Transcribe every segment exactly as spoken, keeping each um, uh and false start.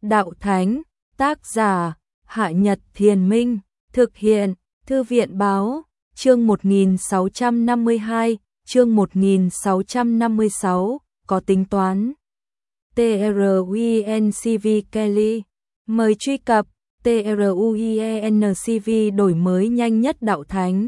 Đạo Thánh, tác giả, Hạ Nhật Thiền Minh, thực hiện, Thư viện Báo, chương một nghìn sáu trăm năm mươi hai, chương một nghìn sáu trăm năm mươi sáu, có tính toán. TRUENCV Kelly, mời truy cập TRUENCV đổi mới nhanh nhất Đạo Thánh.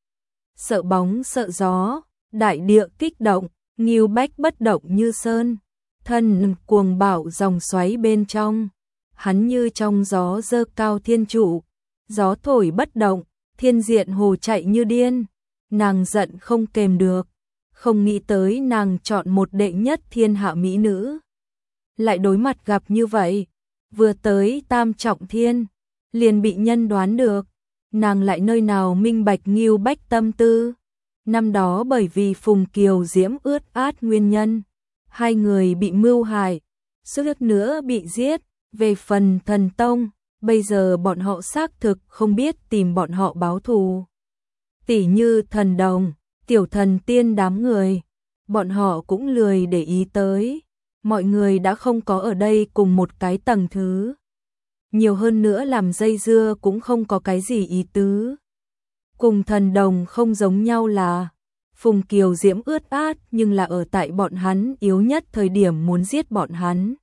Sợ bóng sợ gió, đại địa kích động, Ngưu Bách bất động như sơn, thân cuồng bạo dòng xoáy bên trong, hắn như trong gió dơ cao thiên trụ, gió thổi bất động, thiên diện hồ chạy như điên, nàng giận không kềm được, không nghĩ tới nàng chọn một đệ nhất thiên hạ mỹ nữ. Lại đối mặt gặp như vậy, vừa tới tam trọng thiên, liền bị nhân đoán được, nàng lại nơi nào minh bạch Ngưu Bách tâm tư. Năm đó bởi vì Phùng Kiều Diễm ướt át nguyên nhân, hai người bị mưu hại, suýt nữa bị giết. Về phần Thần Tông, bây giờ bọn họ xác thực không biết tìm bọn họ báo thù. Tỷ như Thần Đồng, Tiểu Thần Tiên đám người, bọn họ cũng lười để ý tới, mọi người đã không có ở đây cùng một cái tầng thứ. Nhiều hơn nữa làm dây dưa cũng không có cái gì ý tứ. Cùng Thần Đồng không giống nhau là, Phùng Kiều Diễm ướt át nhưng là ở tại bọn hắn yếu nhất thời điểm muốn giết bọn hắn.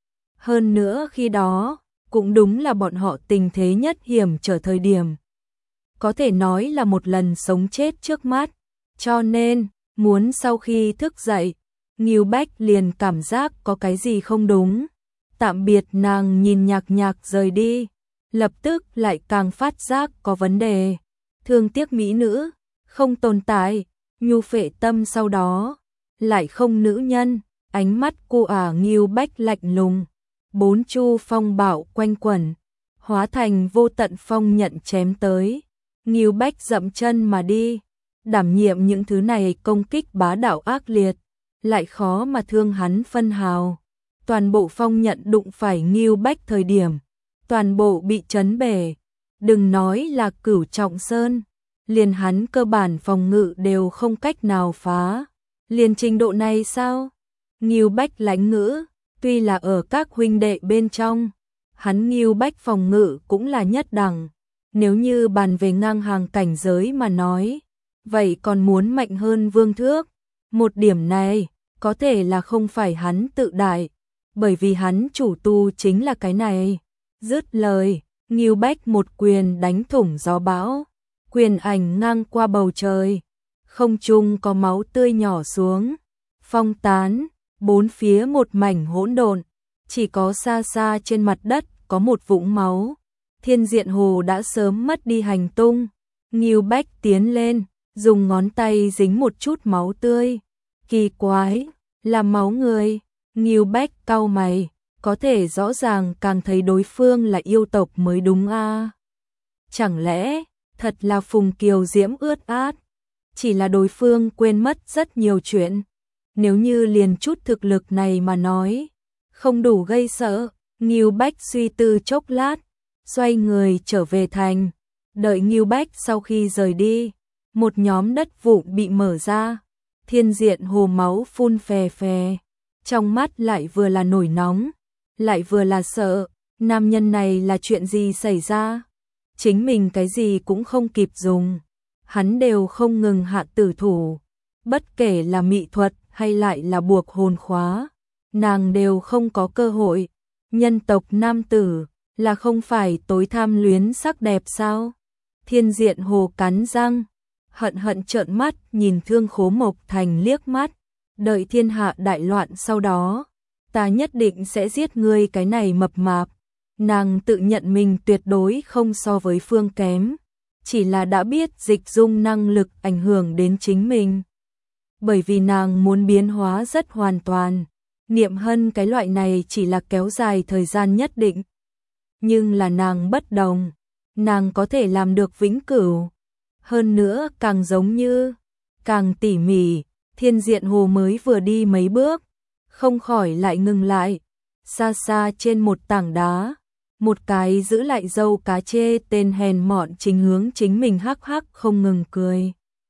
Hơn nữa khi đó, cũng đúng là bọn họ tình thế nhất hiểm trở thời điểm. Có thể nói là một lần sống chết trước mắt, cho nên, muốn sau khi thức dậy, Ngưu Bách liền cảm giác có cái gì không đúng. Tạm biệt nàng nhìn nhạc nhạc rời đi, lập tức lại càng phát giác có vấn đề. Thương tiếc mỹ nữ, không tồn tại, nhu phệ tâm sau đó, lại không nữ nhân, ánh mắt cô ả Ngưu Bách lạnh lùng. Bốn chu phong bạo quanh quẩn, hóa thành vô tận phong nhận chém tới. Ngưu Bách dậm chân mà đi, đảm nhiệm những thứ này công kích bá đạo ác liệt, lại khó mà thương hắn phân hào. Toàn bộ phong nhận đụng phải Ngưu Bách thời điểm, toàn bộ bị chấn bể. Đừng nói là Cửu Trọng Sơn, liền hắn cơ bản phòng ngự đều không cách nào phá. Liền trình độ này sao? Ngưu Bách lãnh ngữ. Tuy là ở các huynh đệ bên trong, hắn Ngưu Bách phòng ngự cũng là nhất đẳng. Nếu như bàn về ngang hàng cảnh giới mà nói, vậy còn muốn mạnh hơn Vương Thước. Một điểm này, có thể là không phải hắn tự đại, bởi vì hắn chủ tu chính là cái này. Dứt lời, Ngưu Bách một quyền đánh thủng gió bão, quyền ảnh ngang qua bầu trời, không trung có máu tươi nhỏ xuống, phong tán. Bốn phía một mảnh hỗn độn, chỉ có xa xa trên mặt đất có một vũng máu. Thiên diện hồ đã sớm mất đi hành tung. Ngưu Bách tiến lên, dùng ngón tay dính một chút máu tươi. Kỳ quái, là máu người. Ngưu Bách cau mày, có thể rõ ràng càng thấy đối phương là yêu tộc mới đúng a. À? Chẳng lẽ, thật là Phùng Kiều Diễm ướt át? Chỉ là đối phương quên mất rất nhiều chuyện. Nếu như liền chút thực lực này mà nói, không đủ gây sợ. Ngưu Bách suy tư chốc lát, xoay người trở về thành. Đợi Ngưu Bách sau khi rời đi, một nhóm đất vụn bị mở ra, thiên diện hồ máu phun phè phè, trong mắt lại vừa là nổi nóng, lại vừa là sợ. Nam nhân này là chuyện gì xảy ra? Chính mình cái gì cũng không kịp dùng, hắn đều không ngừng hạ tử thủ, bất kể là mỹ thuật hay lại là buộc hồn khóa, nàng đều không có cơ hội. Nhân tộc nam tử là không phải tối tham luyến sắc đẹp sao? Thiên diện hồ cắn răng, hận hận trợn mắt nhìn Thương Khố Mộc Thành liếc mắt, đợi thiên hạ đại loạn sau đó, ta nhất định sẽ giết ngươi cái này mập mạp. Nàng tự nhận mình tuyệt đối không so với Phương kém, chỉ là đã biết dịch dung năng lực ảnh hưởng đến chính mình. Bởi vì nàng muốn biến hóa rất hoàn toàn, niệm hân cái loại này chỉ là kéo dài thời gian nhất định. Nhưng là nàng bất đồng, nàng có thể làm được vĩnh cửu. Hơn nữa càng giống như, càng tỉ mỉ. Thiên diện hồ mới vừa đi mấy bước, không khỏi lại ngừng lại. Xa xa trên một tảng đá, một cái giữ lại dâu cá chê tên hèn mọn chính hướng chính mình hắc hắc không ngừng cười.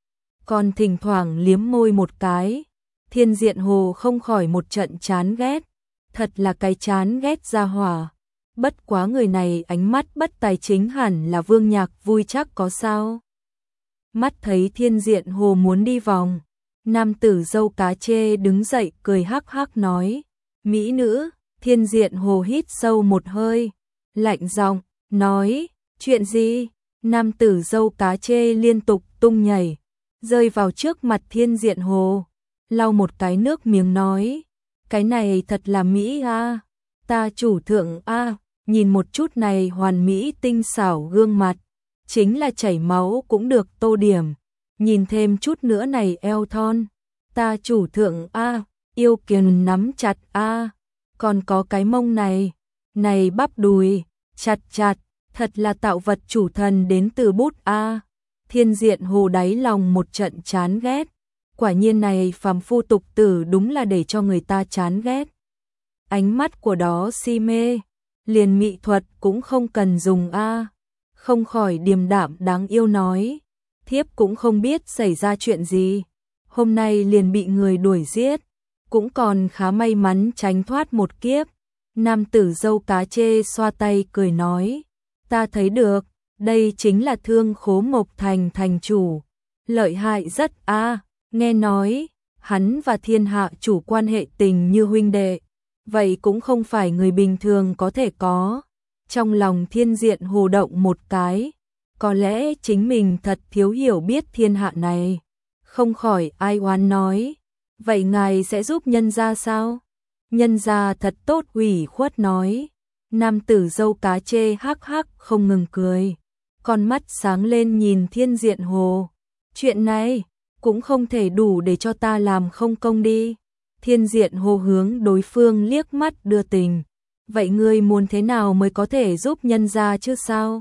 Còn thỉnh thoảng liếm môi một cái. Thiên diện hồ không khỏi một trận chán ghét, thật là cái chán ghét ra hỏa. Bất quá người này ánh mắt bất tài chính hẳn là Vương Nhạc vui chắc có sao. Mắt thấy Thiên Diện Hồ muốn đi vòng, nam tử dâu cá chê đứng dậy cười hắc hắc nói, mỹ nữ. Thiên Diện Hồ hít sâu một hơi, lạnh giọng nói, chuyện gì? Nam tử dâu cá chê liên tục tung nhảy, rơi vào trước mặt Thiên Diện Hồ, lau một cái nước miếng nói, cái này thật là mỹ a, ta chủ thượng a, nhìn một chút này hoàn mỹ tinh xảo gương mặt, chính là chảy máu cũng được tô điểm, nhìn thêm chút nữa này eo thon, ta chủ thượng a, yêu kiền nắm chặt a, còn có cái mông này, này bắp đùi, chặt chặt, thật là tạo vật chủ thần đến từ bút a. Thiên Diện Hồ đáy lòng một trận chán ghét, quả nhiên này phàm phu tục tử đúng là để cho người ta chán ghét. Ánh mắt của đó si mê, liền mỹ thuật cũng không cần dùng a. Không khỏi điềm đạm đáng yêu nói, thiếp cũng không biết xảy ra chuyện gì, hôm nay liền bị người đuổi giết, cũng còn khá may mắn tránh thoát một kiếp. Nam tử dâu cá chê xoa tay cười nói, ta thấy được, đây chính là Thương Khố Mộc Thành thành chủ, lợi hại rất a, nghe nói, hắn và thiên hạ chủ quan hệ tình như huynh đệ, vậy cũng không phải người bình thường có thể có. Trong lòng Thiên Diện Hồ động một cái, có lẽ chính mình thật thiếu hiểu biết thiên hạ này, không khỏi ai oán nói, vậy ngài sẽ giúp nhân gia sao? Nhân gia thật tốt ủy khuất nói. Nam tử dâu cá chê hắc hắc không ngừng cười, con mắt sáng lên nhìn Thiên Diện Hồ, chuyện này cũng không thể đủ để cho ta làm không công đi. Thiên Diện Hồ hướng đối phương liếc mắt đưa tình, vậy ngươi muốn thế nào mới có thể giúp nhân gia chứ sao?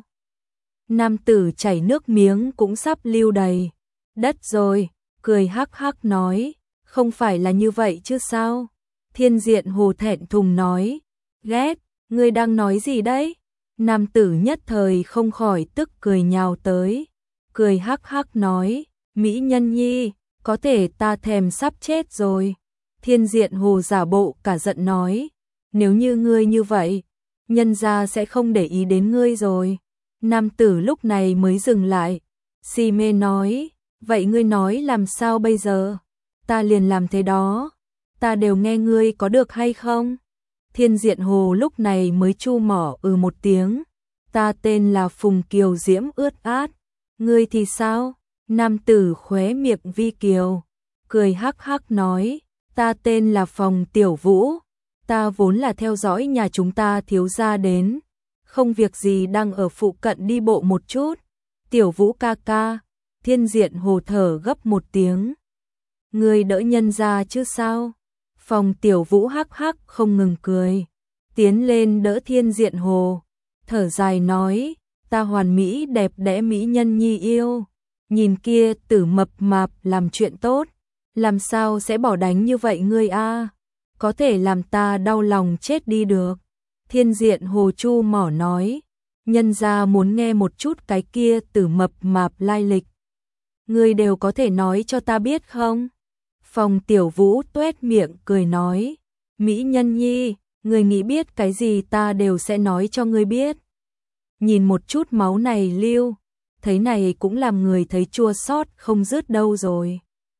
Nam tử chảy nước miếng cũng sắp lưu đầy đất rồi, cười hắc hắc nói, không phải là như vậy chứ sao? Thiên Diện Hồ thẹn thùng nói, ghét, ngươi đang nói gì đấy? Nam tử nhất thời không khỏi tức cười nhào tới, cười hắc hắc nói, mỹ nhân nhi, có thể ta thèm sắp chết rồi. Thiên Diện Hồ giả bộ cả giận nói, nếu như ngươi như vậy, nhân gia sẽ không để ý đến ngươi rồi. Nam tử lúc này mới dừng lại, si mê nói, vậy ngươi nói làm sao bây giờ? Ta liền làm thế đó, ta đều nghe ngươi có được hay không? Thiên Diện Hồ lúc này mới chu mỏ ừ một tiếng, ta tên là Phùng Kiều Diễm ướt át, ngươi thì sao? Nam tử khóe miệng vi kiều, cười hắc hắc nói, ta tên là Phòng Tiểu Vũ, ta vốn là theo dõi nhà chúng ta thiếu gia đến, không việc gì đang ở phụ cận đi bộ một chút. Tiểu Vũ ca ca. Thiên Diện Hồ thở gấp một tiếng, ngươi đỡ nhân ra chứ sao? Phòng Tiểu Vũ hắc hắc không ngừng cười, tiến lên đỡ Thiên Diện Hồ, thở dài nói, ta hoàn mỹ đẹp đẽ mỹ nhân nhi yêu, nhìn kia tử mập mạp làm chuyện tốt, làm sao sẽ bỏ đánh như vậy ngươi a? Có thể làm ta đau lòng chết đi được. Thiên Diện Hồ chu mỏ nói, nhân gia muốn nghe một chút cái kia tử mập mạp lai lịch, ngươi đều có thể nói cho ta biết không? Phòng Tiểu Vũ tuét miệng cười nói, mỹ nhân nhi, ngươi nghĩ biết cái gì ta đều sẽ nói cho ngươi biết. Nhìn một chút máu này lưu, thấy này cũng làm người thấy chua xót không dứt đâu rồi.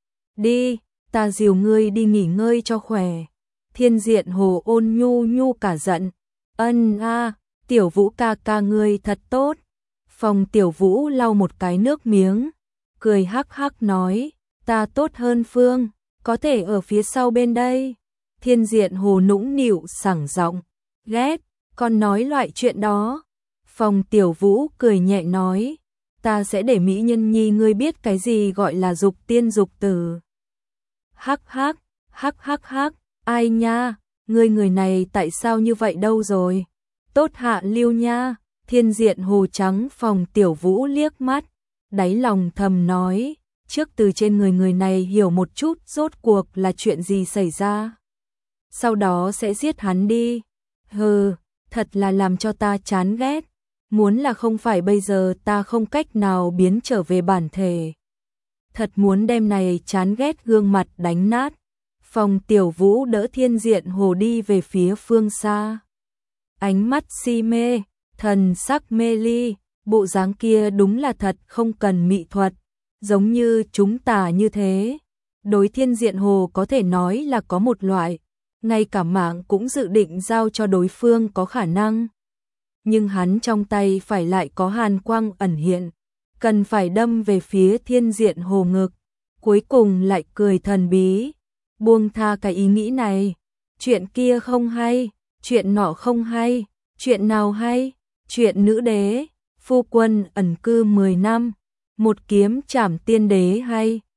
Đi, ta dìu ngươi đi nghỉ ngơi cho khỏe. Thiên Diện Hồ ôn nhu nhu cả giận, ân a, Tiểu Vũ ca ca ngươi thật tốt. Phòng Tiểu Vũ lau một cái nước miếng, cười hắc hắc nói, ta tốt hơn Phương, có thể ở phía sau bên đây. Thiên Diện Hồ nũng nịu sảng giọng, ghét, con nói loại chuyện đó. Phòng Tiểu Vũ cười nhẹ nói, ta sẽ để mỹ nhân nhi ngươi biết cái gì gọi là dục tiên dục tử. Hắc hắc, hắc hắc hắc, ai nha, ngươi người này tại sao như vậy đâu rồi? Tốt hạ lưu nha. Thiên Diện Hồ trắng Phòng Tiểu Vũ liếc mắt, đáy lòng thầm nói, trước từ trên người người này hiểu một chút rốt cuộc là chuyện gì xảy ra. Sau đó sẽ giết hắn đi. Hừ, thật là làm cho ta chán ghét. Muốn là không phải bây giờ ta không cách nào biến trở về bản thể. Thật muốn đem này chán ghét gương mặt đánh nát. Phòng Tiểu Vũ đỡ Thiên Diện Hồ đi về phía phương xa. ánh mắt si mê, thần sắc mê ly, bộ dáng kia đúng là thật không cần mỹ thuật, giống như chúng ta như thế. Đối Thiên Diện Hồ có thể nói là có một loại, ngay cả mạng cũng dự định giao cho đối phương có khả năng. Nhưng hắn trong tay phải lại có hàn quang ẩn hiện, cần phải đâm về phía Thiên Diện Hồ ngực, cuối cùng lại cười thần bí, buông tha cái ý nghĩ này, chuyện kia không hay, chuyện nọ không hay, chuyện nào hay, chuyện nữ đế, phu quân ẩn cư mười năm, một kiếm trảm tiên đế hay.